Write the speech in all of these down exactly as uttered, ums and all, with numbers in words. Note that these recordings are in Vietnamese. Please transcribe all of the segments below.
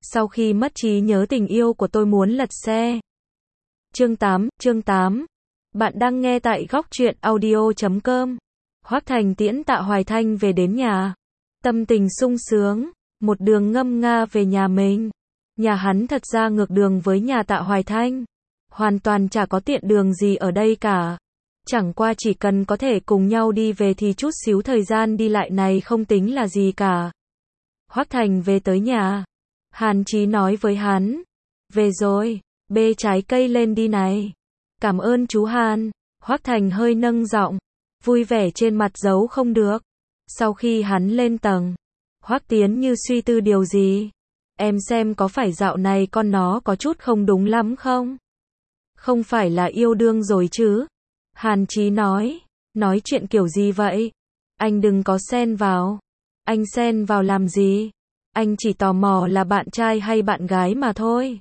Sau khi mất trí nhớ tình yêu của tôi muốn lật xe. Chương tám, chương tám. Bạn đang nghe tại góc truyện audio chấm com. Hoắc Thành tiễn Tạ Hoài Thanh về đến nhà. Tâm tình sung sướng, một đường ngâm nga về nhà mình. Nhà hắn thật ra ngược đường với nhà Tạ Hoài Thanh. Hoàn toàn chả có tiện đường gì ở đây cả. Chẳng qua chỉ cần có thể cùng nhau đi về thì chút xíu thời gian đi lại này không tính là gì cả. Hoắc Thành về tới nhà. Hàn Chí nói với hắn. Về rồi, bê trái cây lên đi này. Cảm ơn chú Hàn. Hoắc Thành hơi nâng giọng. Vui vẻ trên mặt giấu không được. Sau khi hắn lên tầng. Hoắc Tiến như suy tư điều gì. Em xem có phải dạo này con nó có chút không đúng lắm không? Không phải là yêu đương rồi chứ? Hàn Chí nói. Nói chuyện kiểu gì vậy? Anh đừng có xen vào. Anh xen vào làm gì? Anh chỉ tò mò là bạn trai hay bạn gái mà thôi.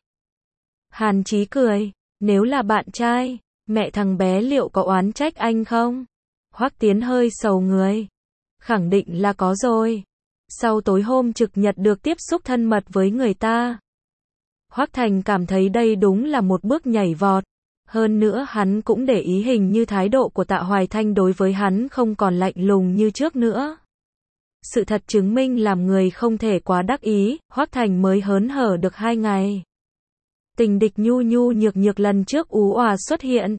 Hàn Chí cười. Nếu là bạn trai, mẹ thằng bé liệu có oán trách anh không? Hoắc Tiến hơi sầu người. Khẳng định là có rồi. Sau tối hôm trực nhật được tiếp xúc thân mật với người ta. Hoắc Thành cảm thấy đây đúng là một bước nhảy vọt. Hơn nữa hắn cũng để ý hình như thái độ của Tạ Hoài Thanh đối với hắn không còn lạnh lùng như trước nữa. Sự thật chứng minh làm người không thể quá đắc ý, Hoắc Thành mới hớn hở được hai ngày. Tình địch nhu nhu nhược nhược lần trước ú òa xuất hiện.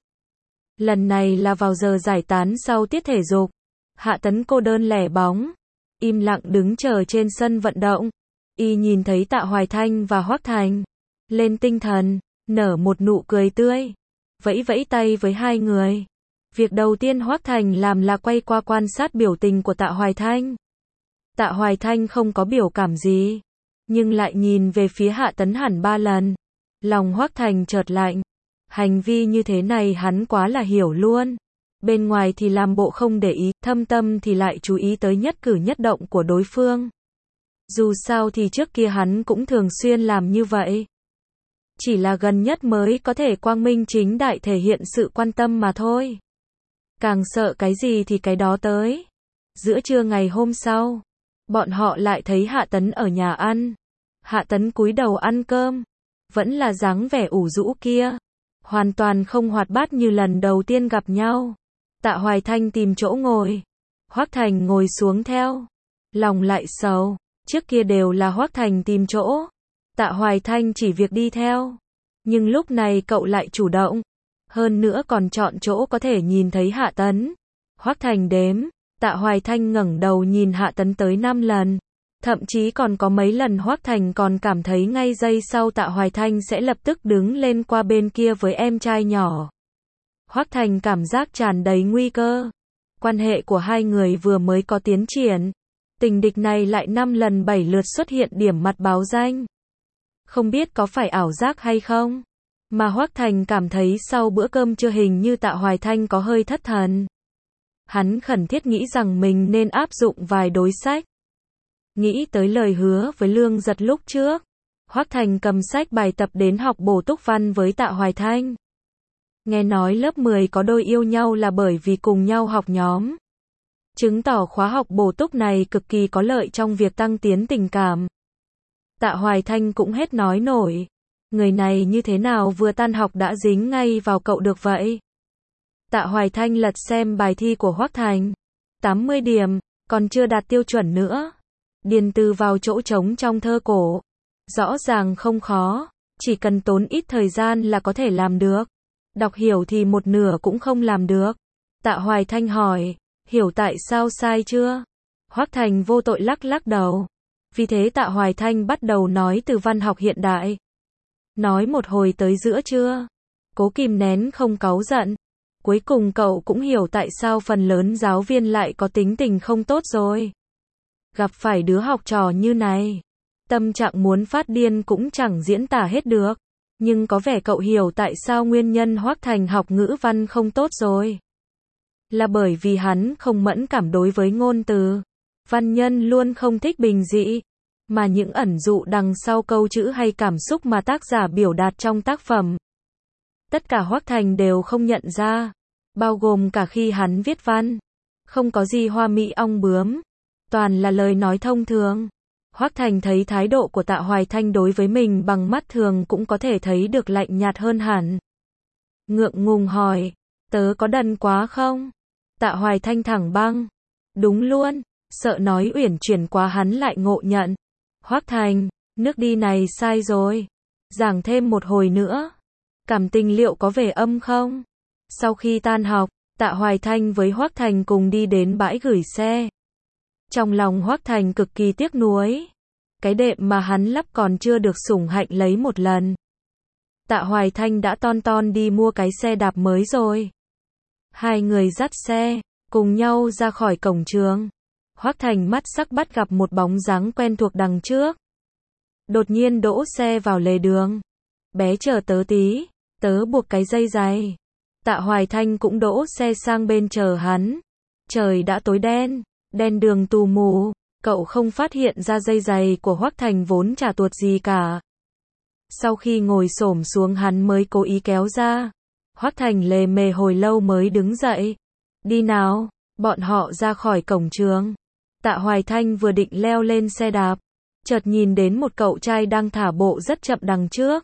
Lần này là vào giờ giải tán sau tiết thể dục. Hạ Tấn cô đơn lẻ bóng, im lặng đứng chờ trên sân vận động. Y nhìn thấy Tạ Hoài Thanh và Hoắc Thành. Lên tinh thần, nở một nụ cười tươi. Vẫy vẫy tay với hai người. Việc đầu tiên Hoắc Thành làm là quay qua quan sát biểu tình của Tạ Hoài Thanh. Tạ Hoài Thanh không có biểu cảm gì, nhưng lại nhìn về phía Hạ Tấn hẳn ba lần. Lòng Hoắc Thành chợt lạnh. Hành vi như thế này hắn quá là hiểu luôn. Bên ngoài thì làm bộ không để ý, thâm tâm thì lại chú ý tới nhất cử nhất động của đối phương. Dù sao thì trước kia hắn cũng thường xuyên làm như vậy. Chỉ là gần nhất mới có thể quang minh chính đại thể hiện sự quan tâm mà thôi. Càng sợ cái gì thì cái đó tới. Giữa trưa ngày hôm sau, bọn họ lại thấy Hạ Tấn ở nhà ăn. Hạ Tấn cúi đầu ăn cơm. Vẫn là dáng vẻ ủ rũ kia. Hoàn toàn không hoạt bát như lần đầu tiên gặp nhau. Tạ Hoài Thanh tìm chỗ ngồi. Hoắc Thành ngồi xuống theo. Lòng lại sầu. Trước kia đều là Hoắc Thành tìm chỗ. Tạ Hoài Thanh chỉ việc đi theo. Nhưng lúc này cậu lại chủ động. Hơn nữa còn chọn chỗ có thể nhìn thấy Hạ Tấn. Hoắc Thành đếm. Tạ Hoài Thanh ngẩng đầu nhìn Hạ Tấn tới năm lần. Thậm chí còn có mấy lần Hoắc Thành còn cảm thấy ngay giây sau Tạ Hoài Thanh sẽ lập tức đứng lên qua bên kia với em trai nhỏ. Hoắc Thành cảm giác tràn đầy nguy cơ. Quan hệ của hai người vừa mới có tiến triển. Tình địch này lại năm lần bảy lượt xuất hiện điểm mặt báo danh. Không biết có phải ảo giác hay không? Mà Hoắc Thành cảm thấy sau bữa cơm trưa hình như Tạ Hoài Thanh có hơi thất thần. Hắn khẩn thiết nghĩ rằng mình nên áp dụng vài đối sách. Nghĩ tới lời hứa với Lương Giật lúc trước. Hoắc Thành cầm sách bài tập đến học bổ túc văn với Tạ Hoài Thanh. Nghe nói lớp mười có đôi yêu nhau là bởi vì cùng nhau học nhóm. Chứng tỏ khóa học bổ túc này cực kỳ có lợi trong việc tăng tiến tình cảm. Tạ Hoài Thanh cũng hết nói nổi. Người này như thế nào vừa tan học đã dính ngay vào cậu được vậy? Tạ Hoài Thanh lật xem bài thi của Hoắc Thành. tám mươi điểm, còn chưa đạt tiêu chuẩn nữa. Điền từ vào chỗ trống trong thơ cổ. Rõ ràng không khó, chỉ cần tốn ít thời gian là có thể làm được. Đọc hiểu thì một nửa cũng không làm được. Tạ Hoài Thanh hỏi, hiểu tại sao sai chưa? Hoắc Thành vô tội lắc lắc đầu. Vì thế Tạ Hoài Thanh bắt đầu nói từ văn học hiện đại. Nói một hồi tới giữa trưa. Cố kìm nén không cáu giận. Cuối cùng cậu cũng hiểu tại sao phần lớn giáo viên lại có tính tình không tốt rồi. Gặp phải đứa học trò như này, tâm trạng muốn phát điên cũng chẳng diễn tả hết được. Nhưng có vẻ cậu hiểu tại sao nguyên nhân Hoắc Thành học ngữ văn không tốt rồi. Là bởi vì hắn không mẫn cảm đối với ngôn từ. Văn nhân luôn không thích bình dị, mà những ẩn dụ đằng sau câu chữ hay cảm xúc mà tác giả biểu đạt trong tác phẩm. Tất cả Hoắc Thành đều không nhận ra, bao gồm cả khi hắn viết văn. Không có gì hoa mỹ ong bướm, toàn là lời nói thông thường. Hoắc Thành thấy thái độ của Tạ Hoài Thanh đối với mình bằng mắt thường cũng có thể thấy được lạnh nhạt hơn hẳn. Ngượng ngùng hỏi, tớ có đần quá không? Tạ Hoài Thanh thẳng băng. Đúng luôn, sợ nói uyển chuyển quá hắn lại ngộ nhận. Hoắc Thành, nước đi này sai rồi. Giảng thêm một hồi nữa. Cảm tình liệu có về âm không? Sau khi tan học, Tạ Hoài Thanh với Hoắc Thành cùng đi đến bãi gửi xe. Trong lòng Hoắc Thành cực kỳ tiếc nuối. Cái đệm mà hắn lắp còn chưa được sủng hạnh lấy một lần. Tạ Hoài Thanh đã ton ton đi mua cái xe đạp mới rồi. Hai người dắt xe, cùng nhau ra khỏi cổng trường. Hoắc Thành mắt sắc bắt gặp một bóng dáng quen thuộc đằng trước. Đột nhiên đỗ xe vào lề đường. Bé chờ tớ tí, tớ buộc cái dây giày. Tạ Hoài Thanh cũng đỗ xe sang bên chờ hắn. Trời đã tối đen, đèn đường tù mù, cậu không phát hiện ra dây giày của Hoắc Thành vốn chả tuột gì cả. Sau khi ngồi xổm xuống hắn mới cố ý kéo ra. Hoắc Thành lề mề hồi lâu mới đứng dậy. Đi nào, bọn họ ra khỏi cổng trường. Tạ Hoài Thanh vừa định leo lên xe đạp, chợt nhìn đến một cậu trai đang thả bộ rất chậm đằng trước.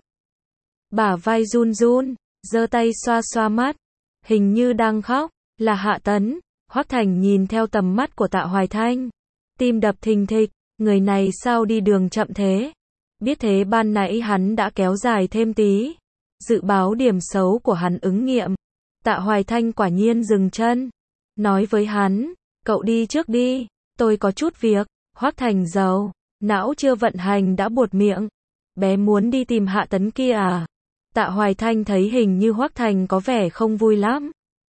Bả vai run run, giơ tay xoa xoa mắt, hình như đang khóc, là Hạ Tấn. Hoắc Thành nhìn theo tầm mắt của Tạ Hoài Thanh, tim đập thình thịch, người này sao đi đường chậm thế? Biết thế ban nãy hắn đã kéo dài thêm tí. Dự báo điểm xấu của hắn ứng nghiệm. Tạ Hoài Thanh quả nhiên dừng chân, nói với hắn, cậu đi trước đi, tôi có chút việc. Hoắc Thành giàu, não chưa vận hành đã buột miệng. Bé muốn đi tìm Hạ Tấn kia à? Tạ Hoài Thanh thấy hình như Hoắc Thành có vẻ không vui lắm.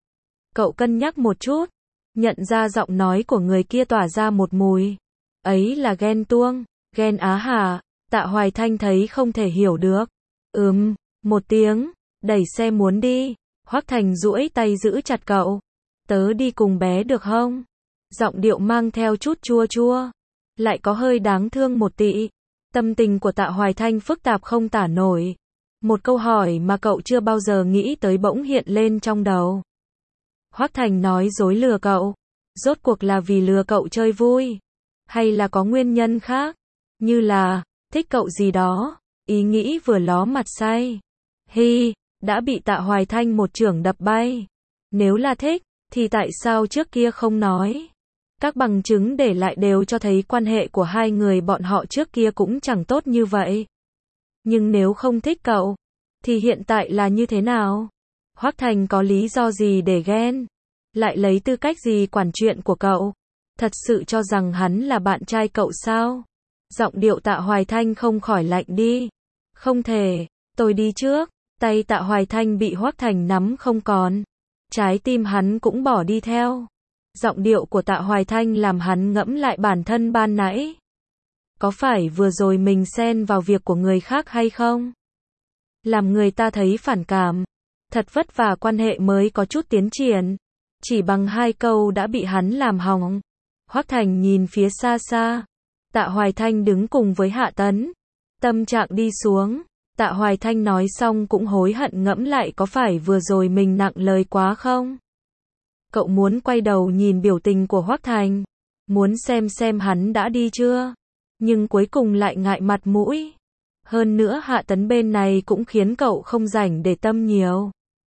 Cậu cân nhắc một chút, nhận ra giọng nói của người kia tỏa ra một mùi. Ấy là ghen tuông, ghen á hả? Tạ Hoài Thanh thấy không thể hiểu được. Ừm, một tiếng, đẩy xe muốn đi. Hoắc Thành duỗi tay giữ chặt cậu. Tớ đi cùng bé được không? Giọng điệu mang theo chút chua chua, lại có hơi đáng thương một tị. Tâm tình của Tạ Hoài Thanh phức tạp không tả nổi. Một câu hỏi mà cậu chưa bao giờ nghĩ tới bỗng hiện lên trong đầu. Hoắc Thành nói dối lừa cậu, rốt cuộc là vì lừa cậu chơi vui, hay là có nguyên nhân khác, như là thích cậu gì đó. Ý nghĩ vừa ló mặt say. Hi, đã bị Tạ Hoài Thanh một chưởng đập bay. Nếu là thích, thì tại sao trước kia không nói? Các bằng chứng để lại đều cho thấy quan hệ của hai người bọn họ trước kia cũng chẳng tốt như vậy. Nhưng nếu không thích cậu, thì hiện tại là như thế nào? Hoắc Thành có lý do gì để ghen? Lại lấy tư cách gì quản chuyện của cậu? Thật sự cho rằng hắn là bạn trai cậu sao? Giọng điệu Tạ Hoài Thanh không khỏi lạnh đi. Không thể, tôi đi trước. Tay Tạ Hoài Thanh bị Hoắc Thành nắm không còn. Trái tim hắn cũng bỏ đi theo. Giọng điệu của Tạ Hoài Thanh làm hắn ngẫm lại bản thân ban nãy. Có phải vừa rồi mình xen vào việc của người khác hay không? Làm người ta thấy phản cảm. Thật vất vả quan hệ mới có chút tiến triển. Chỉ bằng hai câu đã bị hắn làm hỏng. Hoắc Thành nhìn phía xa xa. Tạ Hoài Thanh đứng cùng với Hạ Tấn. Tâm trạng đi xuống. Tạ Hoài Thanh nói xong cũng hối hận ngẫm lại có phải vừa rồi mình nặng lời quá không? Cậu muốn quay đầu nhìn biểu tình của Hoắc Thành. Muốn xem xem hắn đã đi chưa? Nhưng cuối cùng lại ngại mặt mũi. Hơn nữa Hạ Tấn bên này cũng khiến cậu không rảnh để tâm nhiều.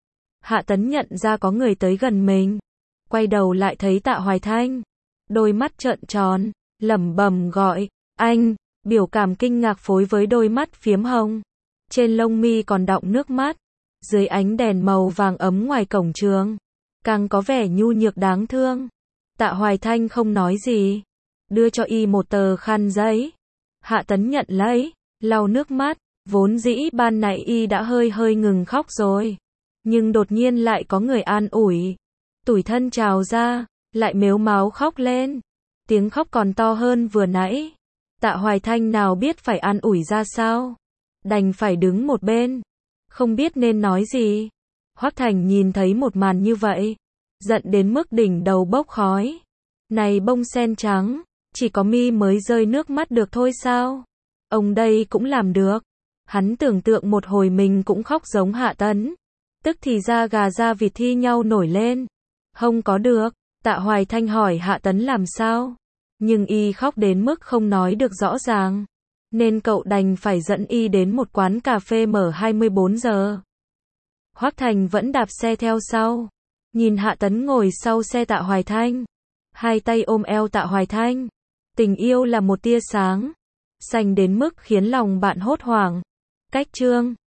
Hạ Tấn nhận ra có người tới gần mình. Quay đầu lại thấy Tạ Hoài Thanh. Đôi mắt trợn tròn, lẩm bẩm gọi, anh, biểu cảm kinh ngạc phối với đôi mắt phiếm hồng. Trên lông mi còn đọng nước mắt. Dưới ánh đèn màu vàng ấm ngoài cổng trường, càng có vẻ nhu nhược đáng thương. Tạ Hoài Thanh không nói gì. Đưa cho y một tờ khăn giấy. Hạ Tấn nhận lấy, lau nước mắt. Vốn dĩ ban nãy y đã hơi hơi ngừng khóc rồi. Nhưng đột nhiên lại có người an ủi. Tủi thân trào ra, lại mếu máo khóc lên. Tiếng khóc còn to hơn vừa nãy. Tạ Hoài Thanh nào biết phải an ủi ra sao. Đành phải đứng một bên. Không biết nên nói gì. Hoắc Thành nhìn thấy một màn như vậy. Giận đến mức đỉnh đầu bốc khói. Này bông sen trắng, chỉ có mi mới rơi nước mắt được thôi sao? Ông đây cũng làm được. Hắn tưởng tượng một hồi mình cũng khóc giống Hạ Tấn. Tức thì da gà da vịt thi nhau nổi lên. Không có được. Tạ Hoài Thanh hỏi Hạ Tấn làm sao? Nhưng y khóc đến mức không nói được rõ ràng. Nên cậu đành phải dẫn y đến một quán cà phê mở hai mươi bốn giờ. Hoắc Thành vẫn đạp xe theo sau. Nhìn Hạ Tấn ngồi sau xe Tạ Hoài Thanh. Hai tay ôm eo Tạ Hoài Thanh. Tình yêu là một tia sáng. Xanh đến mức khiến lòng bạn hốt hoảng. Cách chương